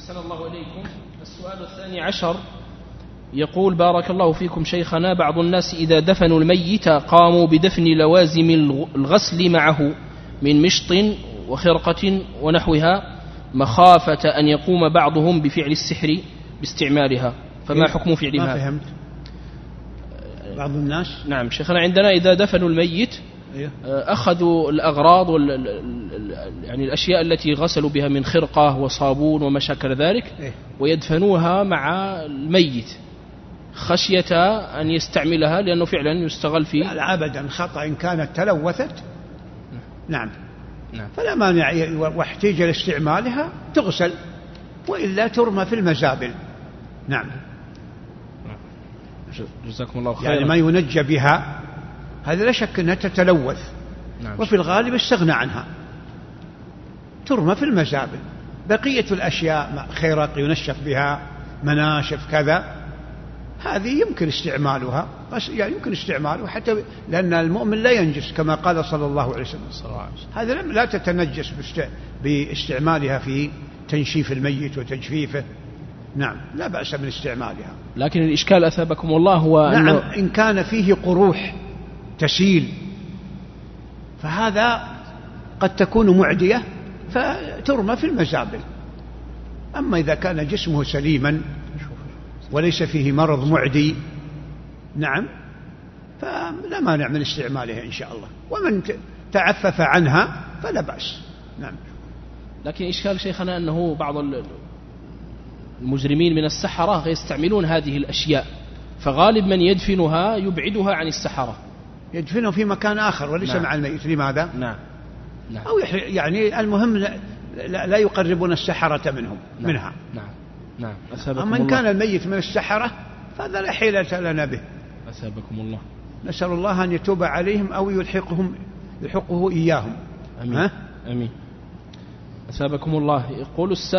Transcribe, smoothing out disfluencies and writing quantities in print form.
أحسن الله إليكم. السؤال الثاني عشر يقول: بارك الله فيكم شيخنا، بعض الناس إذا دفنوا الميت قاموا بدفن لوازم الغسل معه من مشط وخرقة ونحوها، مخافة أن يقوم بعضهم بفعل السحر باستعمالها، فما حكم فعل هذا؟ ما فهمت. بعض الناس؟ نعم شيخنا، عندنا إذا دفنوا الميت أخذوا الأغراض يعني الأشياء التي غسلوا بها من خرقة وصابون وما شاكل ذلك، ويدفنوها مع الميت خشية أن يستعملها لأنه فعلا يستغل فيه. لا أبدا، خطأ. إن كانت تلوثت نعم فلا مانع، واحتاج لاستعمالها تغسل، وإلا ترمى في المزابل. نعم. جزاكم الله خيرا. يعني ما ينجى بها هذا لا شك أنها تتلوث. نعم. وفي الغالب استغنى عنها، ترمى في المزابل. بقية الأشياء خيرق ينشف بها، مناشف كذا، هذه يمكن استعمالها، يعني يمكن استعمالها حتى لأن المؤمن لا ينجس كما قال صلى الله عليه وسلم. هذا لا تتنجس باستعمالها في تنشيف الميت وتجفيفه. نعم لا بأس من استعمالها. لكن الإشكال أثابكم الله هو نعم إن كان فيه قروح تسيل فهذا قد تكون معدية فترمى في المزابل. أما إذا كان جسمه سليما وليس فيه مرض معدي نعم فلا مانع من استعمالها إن شاء الله، ومن تعفف عنها فلا بأس. نعم. لكن إشكال شيخنا أنه بعض المجرمين من السحرة يستعملون هذه الأشياء، فغالب من يدفنها يبعدها عن السحرة، يدفنه في مكان آخر وليس مع الميت. لماذا؟ نعم. أو يعني المهم لا يقربون السحرة منها. نعم. أما إن كان الميت من السحرة فهذا لا حيلة لنا به. أثابكم الله. نسأل الله أن يتوب عليهم أو يلحقه إياهم. أمين. أمين. أثابكم الله. يقول